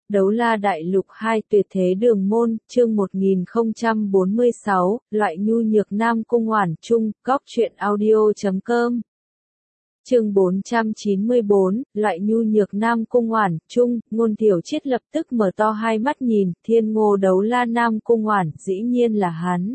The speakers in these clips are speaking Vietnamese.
Đấu La Đại Lục 2 Tuyệt Thế Đường Môn, chương 1046, loại nhu nhược nam cung oản trung, góc truyện audio.com. Chương 494, loại nhu nhược nam cung oản trung, Ngôn Thiểu Triết lập tức mở to hai mắt nhìn, Thiên Ngô Đấu La nam cung oản, dĩ nhiên là hắn.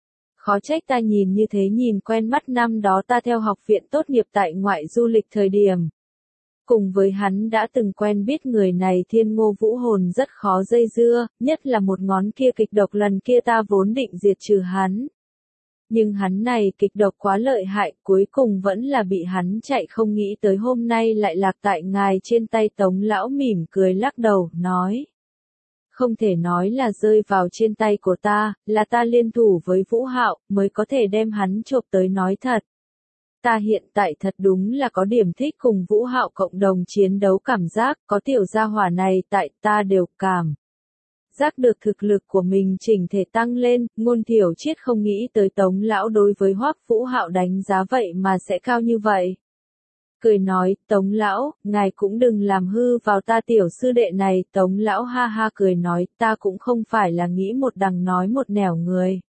Khó trách ta nhìn như thế, nhìn quen mắt, năm đó ta theo học viện tốt nghiệp tại ngoại du lịch thời điểm. Cùng với hắn đã từng quen biết người này, Thiên Ngô Vũ Hồn rất khó dây dưa, nhất là một ngón kia kịch độc, lần kia ta vốn định diệt trừ hắn. Nhưng hắn này kịch độc quá lợi hại, cuối cùng vẫn là bị hắn chạy, không nghĩ tới hôm nay lại lạc tại ngài trên tay. Tống lão mỉm cười lắc đầu, nói. Không thể nói là rơi vào trên tay của ta, là ta liên thủ với Vũ Hạo, mới có thể đem hắn chộp tới. Nói thật. Ta hiện tại thật đúng là có điểm thích cùng Vũ Hạo cộng đồng chiến đấu cảm giác, có tiểu gia hỏa này tại ta đều cảm giác được thực lực của mình chỉnh thể tăng lên. Ngôn Thiểu Triết không nghĩ tới Tống lão đối với Hoắc Vũ Hạo đánh giá vậy mà sẽ cao như vậy. Cười nói, Tống lão, ngài cũng đừng làm hư vào ta tiểu sư đệ này. Tống lão ha ha cười nói, ta cũng không phải là nghĩ một đằng nói một nẻo người.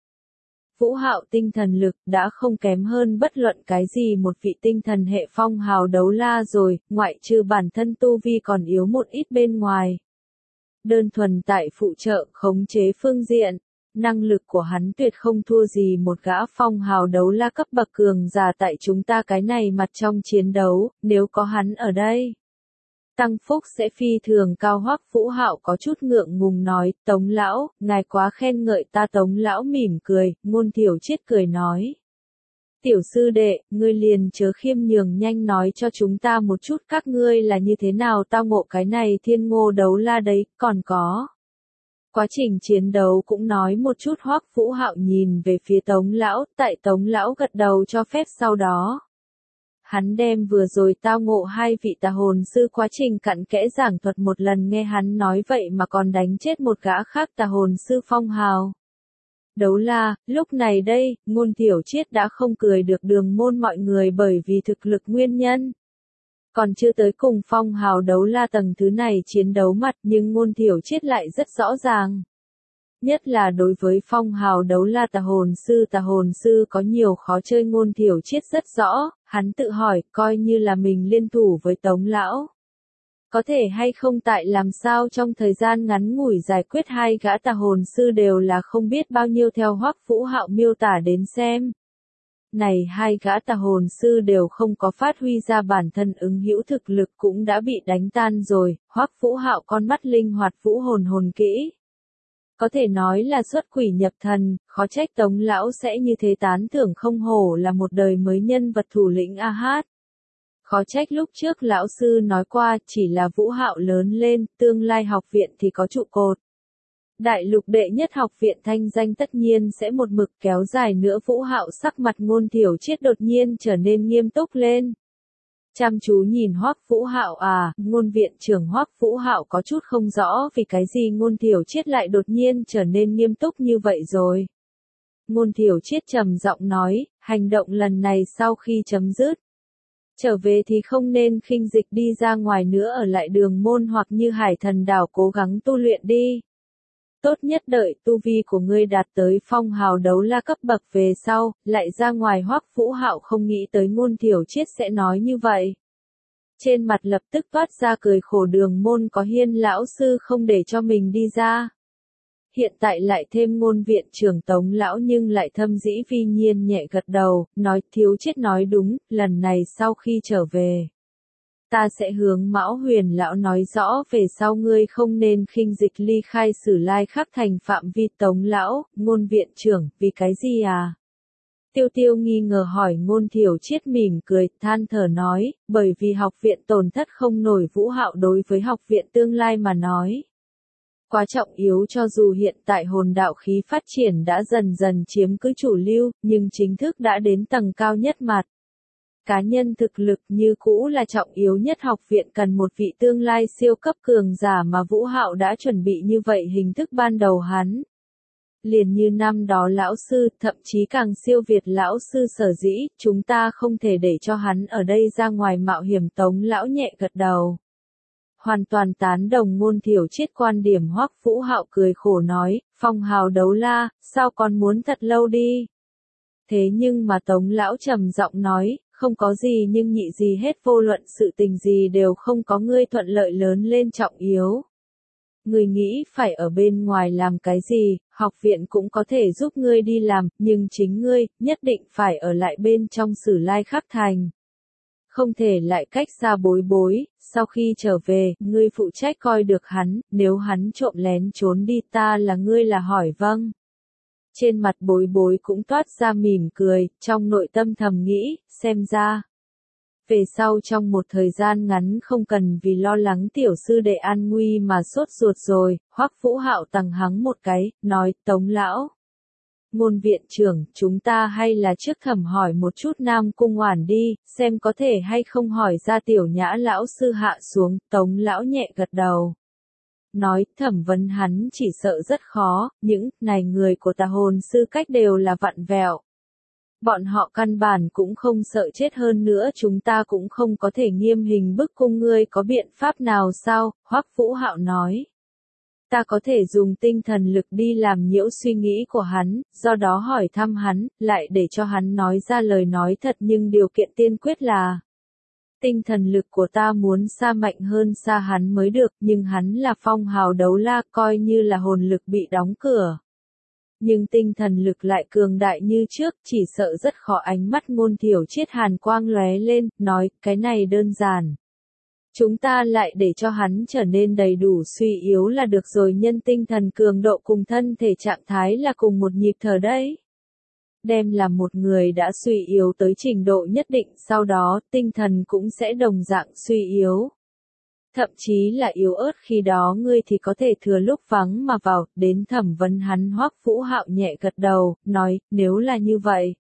Vũ Hạo tinh thần lực đã không kém hơn bất luận cái gì một vị tinh thần hệ phong hào đấu la rồi, ngoại trừ bản thân tu vi còn yếu một ít bên ngoài. Đơn thuần tại phụ trợ khống chế phương diện, năng lực của hắn tuyệt không thua gì một gã phong hào đấu la cấp bậc cường giả tại chúng ta cái này mặt trong chiến đấu, nếu có hắn ở đây. Tăng phúc sẽ phi thường cao. Hoắc Vũ Hạo có chút ngượng ngùng nói, Tống lão, ngài quá khen ngợi ta. Tống lão mỉm cười, Ngôn Thiểu Triết cười nói. Tiểu sư đệ, ngươi liền chớ khiêm nhường, nhanh nói cho chúng ta một chút các ngươi là như thế nào tao ngộ cái này Thiên Ngô Đấu La đấy, còn có. Quá trình chiến đấu cũng nói một chút. Hoắc Vũ Hạo nhìn về phía Tống lão, tại Tống lão gật đầu cho phép sau đó. Hắn đem vừa rồi tao ngộ hai vị tà hồn sư quá trình cặn kẽ giảng thuật một lần, nghe hắn nói vậy mà còn đánh chết một gã khác tà hồn sư phong hào đấu la. Lúc này đây, Ngôn Thiểu Triết đã không cười được Đường Môn mọi người bởi vì thực lực nguyên nhân. Còn chưa tới cùng phong hào đấu la tầng thứ này chiến đấu mặt, nhưng Ngôn Thiểu Triết lại rất rõ ràng. Nhất là đối với phong hào đấu la tà hồn sư có nhiều khó chơi, Ngôn Thiểu Triết rất rõ. Hắn tự hỏi, coi như là mình liên thủ với Tống lão, có thể hay không tại làm sao trong thời gian ngắn ngủi giải quyết hai gã tà hồn sư đều là không biết bao nhiêu. Theo Hoắc Vũ Hạo miêu tả đến xem, này hai gã tà hồn sư đều không có phát huy ra bản thân ứng hữu thực lực, cũng đã bị đánh tan rồi. Hoắc Vũ Hạo con mắt linh hoạt, vũ hồn kỹ, có thể nói là xuất quỷ nhập thần, khó trách Tống lão sẽ như thế tán thưởng, không hổ là một đời mới nhân vật thủ lĩnh a hát. Khó trách lúc trước lão sư nói qua, chỉ là Vũ Hạo lớn lên, tương lai học viện thì có trụ cột. Đại lục đệ nhất học viện thanh danh tất nhiên sẽ một mực kéo dài nữa. Vũ Hạo sắc mặt Ngôn Thiểu Triết đột nhiên trở nên nghiêm túc lên. Chăm chú nhìn Hoắc Vũ Hạo, Ngôn viện trưởng Hoắc Vũ Hạo có chút không rõ vì cái gì Ngôn Thiểu Triết lại đột nhiên trở nên nghiêm túc như vậy rồi. Ngôn Thiểu Triết trầm giọng nói, hành động lần này sau khi chấm dứt, trở về thì không nên khinh dịch đi ra ngoài nữa, ở lại Đường Môn hoặc như Hải Thần đảo cố gắng tu luyện đi. Tốt nhất đợi tu vi của ngươi đạt tới phong hào đấu la cấp bậc về sau, lại ra ngoài. Hoắc Vũ Hạo không nghĩ tới Ngôn Thiểu Triết sẽ nói như vậy. Trên mặt lập tức toát ra cười khổ, Đường Môn có Hiên lão sư không để cho mình đi ra. Hiện tại lại thêm Ngôn viện trưởng Tống lão, nhưng lại thâm dĩ vi nhiên nhẹ gật đầu, nói Thiếu Triết nói đúng, lần này sau khi trở về, ta sẽ hướng Mão Huyền lão nói rõ, về sau ngươi không nên khinh dịch ly khai Sử Lai Khắc thành phạm vi. Tống lão, Ngôn viện trưởng, vì cái gì à? Tiêu Tiêu nghi ngờ hỏi. Ngôn Thiểu Triết mỉm cười, than thở nói, bởi vì học viện tổn thất không nổi. Vũ Hạo đối với học viện tương lai mà nói quá trọng yếu, cho dù hiện tại hồn đạo khí phát triển đã dần dần chiếm cứ chủ lưu, nhưng chính thức đã đến tầng cao nhất mặt. Cá nhân thực lực như cũ là trọng yếu nhất, học viện cần một vị tương lai siêu cấp cường giả mà Vũ Hạo đã chuẩn bị như vậy. Hình thức ban đầu hắn liền như năm đó lão sư, thậm chí càng siêu việt lão sư, sở dĩ chúng ta không thể để cho hắn ở đây ra ngoài mạo hiểm. Tống lão nhẹ gật đầu. hoàn toàn tán đồng Ngôn Thiểu Triết quan điểm. Hoắc Vũ Hạo cười khổ nói, phong hào đấu la, sao còn muốn thật lâu đi. Thế nhưng mà Tống lão trầm giọng nói, không có gì nhưng nhị gì hết, vô luận sự tình gì đều không có ngươi thuận lợi lớn lên trọng yếu. Ngươi nghĩ phải ở bên ngoài làm cái gì, học viện cũng có thể giúp ngươi đi làm, nhưng chính ngươi, nhất định phải ở lại bên trong Sử Lai Khắc Thành. Không thể lại cách xa Bối Bối, sau khi trở về, ngươi phụ trách coi được hắn, nếu hắn trộm lén trốn đi ta là ngươi là hỏi vâng. Trên mặt Bối Bối cũng toát ra mỉm cười, trong nội tâm thầm nghĩ, xem ra. Về sau trong một thời gian ngắn không cần vì lo lắng tiểu sư đệ an nguy mà sốt ruột rồi. Hoắc Vũ Hạo tằng hắng một cái, nói, Tống lão. Ngôn viện trưởng, chúng ta hay là trước thẩm hỏi một chút Nam Cung Oản đi, xem có thể hay không hỏi ra tiểu Nhã lão sư hạ xuống. Tống lão nhẹ gật đầu. Nói, thẩm vấn hắn chỉ sợ rất khó, những này người của Tà Hồn sư cách đều là vặn vẹo. Bọn họ căn bản cũng không sợ chết, hơn nữa chúng ta cũng không có thể nghiêm hình bức cung, ngươi có biện pháp nào sao? Hoắc Vũ Hạo nói. Ta có thể dùng tinh thần lực đi làm nhiễu suy nghĩ của hắn, do đó hỏi thăm hắn, lại để cho hắn nói ra lời nói thật, nhưng điều kiện tiên quyết là tinh thần lực của ta muốn xa mạnh hơn xa hắn mới được, nhưng hắn là phong hào đấu la, coi như là hồn lực bị đóng cửa. Nhưng tinh thần lực lại cường đại như trước, chỉ sợ rất khó. Ánh mắt Ngôn Thiểu Triết hàn quang lóe lên, nói, cái này đơn giản. Chúng ta lại để cho hắn trở nên đầy đủ suy yếu là được rồi, nhân tinh thần cường độ cùng thân thể trạng thái là cùng một nhịp thở đấy. Đem là một người đã suy yếu tới trình độ nhất định, sau đó tinh thần cũng sẽ đồng dạng suy yếu. Thậm chí là yếu ớt, khi đó ngươi thì có thể thừa lúc vắng mà vào, đến thẩm vấn hắn. Hoắc Vũ Hạo nhẹ gật đầu, nói, nếu là như vậy.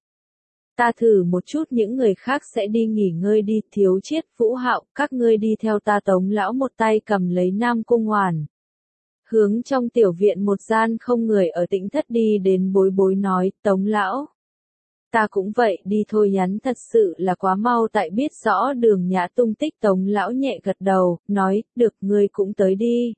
Ta thử một chút, những người khác sẽ đi nghỉ ngơi đi. Thiếu Triết, Vũ Hạo, các ngươi đi theo ta. Tống lão một tay cầm lấy Nam Cung Oản. Hướng trong tiểu viện một gian không người ở Tĩnh Thất đi đến. Bối Bối nói, Tống lão. Ta cũng vậy, đi thôi, nhắn thật sự là quá mau, tại biết rõ Đường Nhã tung tích. Tống lão nhẹ gật đầu, nói, được, ngươi cũng tới đi.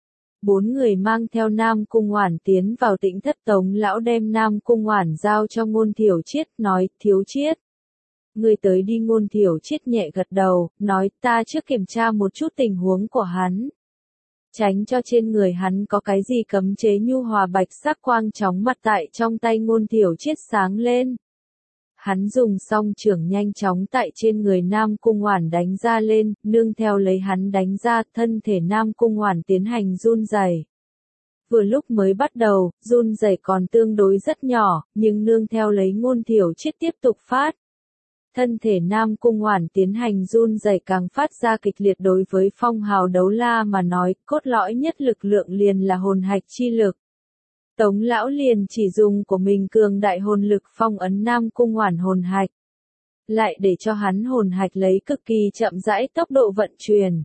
4 người mang theo Nam Cung Oản tiến vào Tĩnh Thất. Tống lão đem Nam Cung Oản giao cho Ngôn Thiểu Triết, nói, Thiếu Triết. Ngươi tới đi. Ngôn Thiểu Triết nhẹ gật đầu, nói, ta trước kiểm tra một chút tình huống của hắn. Tránh cho trên người hắn có cái gì cấm chế. Nhu hòa bạch sắc quang chóng mặt tại trong tay Ngôn Thiểu Triết sáng lên. Hắn dùng song chưởng nhanh chóng tại trên người Nam Cung Oản đánh ra lên, nương theo lấy hắn đánh ra, thân thể Nam Cung Oản tiến hành run rẩy. Vừa lúc mới bắt đầu, run rẩy còn tương đối rất nhỏ, nhưng nương theo lấy Ngôn Thiểu Triết tiếp tục phát. Thân thể Nam Cung Oản tiến hành run rẩy càng phát ra kịch liệt. Đối với phong hào đấu la mà nói, cốt lõi nhất lực lượng liền là hồn hạch chi lực. Tống lão liền chỉ dùng của mình cường đại hồn lực phong ấn Nam Cung Oản hồn hạch, lại để cho hắn hồn hạch lấy cực kỳ chậm rãi tốc độ vận chuyển.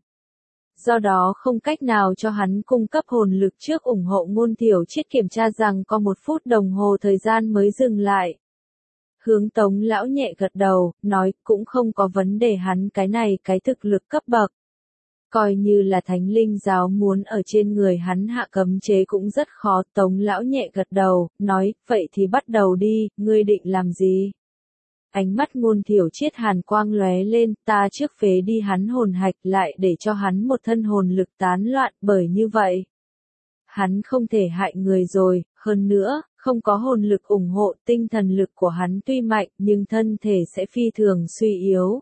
Do đó không cách nào cho hắn cung cấp hồn lực trước ủng hộ. Ngôn Thiểu Triết kiểm tra rằng có 1 phút đồng hồ thời gian mới dừng lại. Hướng Tống lão nhẹ gật đầu, nói, cũng không có vấn đề, hắn cái này cái thực lực cấp bậc. Coi như là Thánh Linh giáo muốn ở trên người hắn hạ cấm chế cũng rất khó. Tống lão nhẹ gật đầu, nói, vậy thì bắt đầu đi, ngươi định làm gì? Ánh mắt Ngôn Thiểu Triết hàn quang lóe lên, ta trước phế đi hắn hồn hạch, lại để cho hắn một thân hồn lực tán loạn, bởi như vậy. Hắn không thể hại người rồi, hơn nữa, không có hồn lực ủng hộ, tinh thần lực của hắn tuy mạnh, nhưng thân thể sẽ phi thường suy yếu.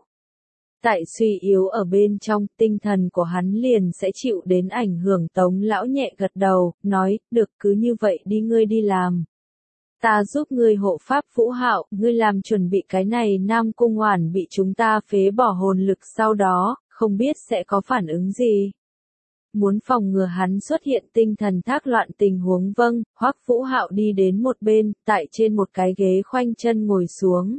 Tại suy yếu ở bên trong, tinh thần của hắn liền sẽ chịu đến ảnh hưởng. Tống lão nhẹ gật đầu, nói, được, cứ như vậy đi, ngươi đi làm. Ta giúp ngươi hộ pháp. Vũ Hạo, ngươi làm chuẩn bị cái này. Nam Cung Oản bị chúng ta phế bỏ hồn lực, sau đó, không biết sẽ có phản ứng gì. Muốn phòng ngừa hắn xuất hiện tinh thần thác loạn tình huống. Vâng. Hoắc Vũ Hạo đi đến một bên, tại trên một cái ghế khoanh chân ngồi xuống.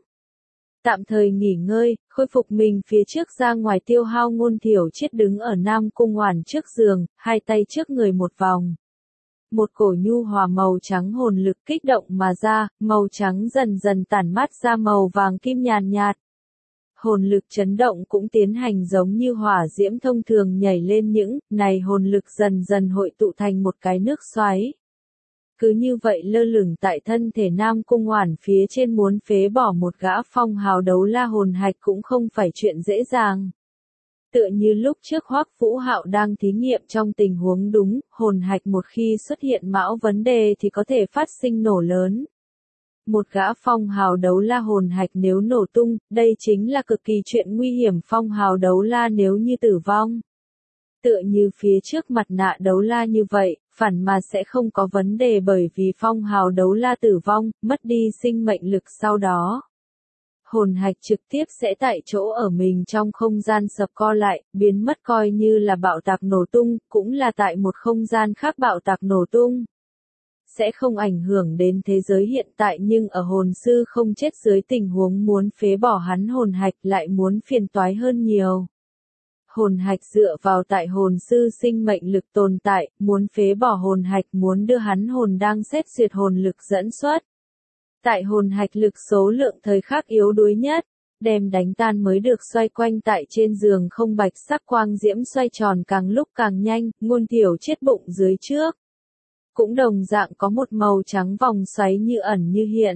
Tạm thời nghỉ ngơi, khôi phục mình phía trước ra ngoài tiêu hao. Ngôn Thiểu Triết đứng ở Nam Cung Oản trước giường, hai tay trước người một vòng. Một cổ nhu hòa màu trắng hồn lực kích động mà ra, màu trắng dần dần tản mát ra màu vàng kim nhàn nhạt. hồn lực chấn động cũng tiến hành giống như hỏa diễm thông thường nhảy lên những này hồn lực dần dần hội tụ thành một cái nước xoáy. Cứ như vậy lơ lửng tại thân thể Nam Cung Oản phía trên muốn phế bỏ một gã phong hào đấu la hồn hạch cũng không phải chuyện dễ dàng. Tựa như lúc trước Hoắc Vũ Hạo đang thí nghiệm trong tình huống đúng, hồn hạch một khi xuất hiện mão vấn đề thì có thể phát sinh nổ lớn. Một gã phong hào đấu la hồn hạch nếu nổ tung, đây chính là cực kỳ chuyện nguy hiểm. Phong hào đấu la nếu như tử vong, tựa như phía trước mặt nạ đấu la như vậy, phản mà sẽ không có vấn đề bởi vì phong hào đấu la tử vong, mất đi sinh mệnh lực sau đó. Hồn hạch trực tiếp sẽ tại chỗ ở mình trong không gian sập co lại, biến mất coi như là bạo tạc nổ tung, cũng là tại một không gian khác bạo tạc nổ tung. Sẽ không ảnh hưởng đến thế giới hiện tại nhưng ở hồn sư không chết dưới tình huống muốn phế bỏ hắn hồn hạch lại muốn phiền toái hơn nhiều. Hồn hạch dựa vào tại hồn sư sinh mệnh lực tồn tại, muốn phế bỏ hồn hạch muốn đưa hắn hồn đang xét duyệt hồn lực dẫn xuất. Tại hồn hạch lực số lượng thời khắc yếu đuối nhất, đem đánh tan mới được xoay quanh tại trên giường không bạch sắc quang diễm xoay tròn càng lúc càng nhanh, Ngôn Thiểu Triết bụng dưới trước. Cũng đồng dạng có một màu trắng vòng xoáy như ẩn như hiện.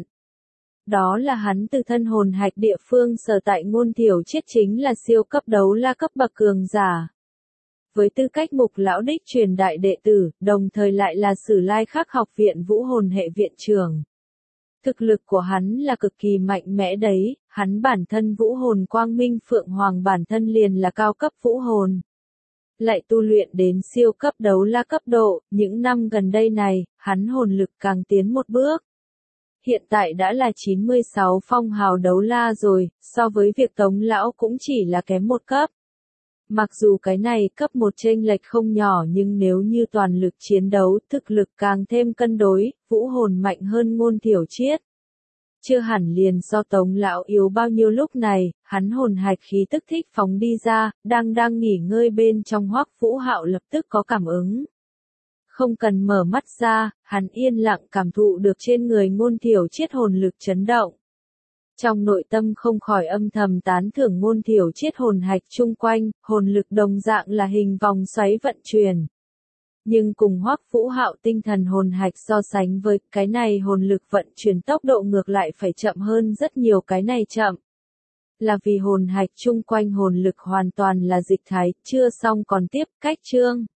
Đó là hắn từ thân hồn hạch địa phương sở tại. Ngôn Thiểu Triết chính là siêu cấp đấu la cấp bậc cường giả. Với tư cách mục lão đích truyền đại đệ tử, đồng thời lại là Sử Lai Khắc học viện vũ hồn hệ viện trưởng. Thực lực của hắn là cực kỳ mạnh mẽ đấy, hắn bản thân vũ hồn quang minh phượng hoàng bản thân liền là cao cấp vũ hồn. Lại tu luyện đến siêu cấp đấu la cấp độ, những năm gần đây này, hắn hồn lực càng tiến một bước. Hiện tại đã là 96 phong hào đấu la rồi, so với việc Tống lão cũng chỉ là kém một cấp. Mặc dù cái này cấp một chênh lệch không nhỏ nhưng nếu như toàn lực chiến đấu, thực lực càng thêm cân đối, vũ hồn mạnh hơn Ngôn Thiểu Triết. Chưa hẳn liền so Tống lão yếu bao nhiêu. Lúc này, hắn hồn hạch khí tức thích phóng đi ra, đang nghỉ ngơi bên trong Hoắc Vũ Hạo lập tức có cảm ứng. Không cần mở mắt ra, hắn yên lặng cảm thụ được trên người Ngôn Thiểu Triết hồn lực chấn động. Trong nội tâm không khỏi âm thầm tán thưởng Ngôn Thiểu Triết hồn hạch chung quanh, hồn lực đồng dạng là hình vòng xoáy vận chuyển. Nhưng cùng Hoắc Vũ Hạo tinh thần hồn hạch so sánh với cái này hồn lực vận chuyển tốc độ ngược lại phải chậm hơn rất nhiều. Cái này chậm là vì hồn hạch chung quanh hồn lực hoàn toàn là dịch thái, chưa xong còn tiếp. Cách chương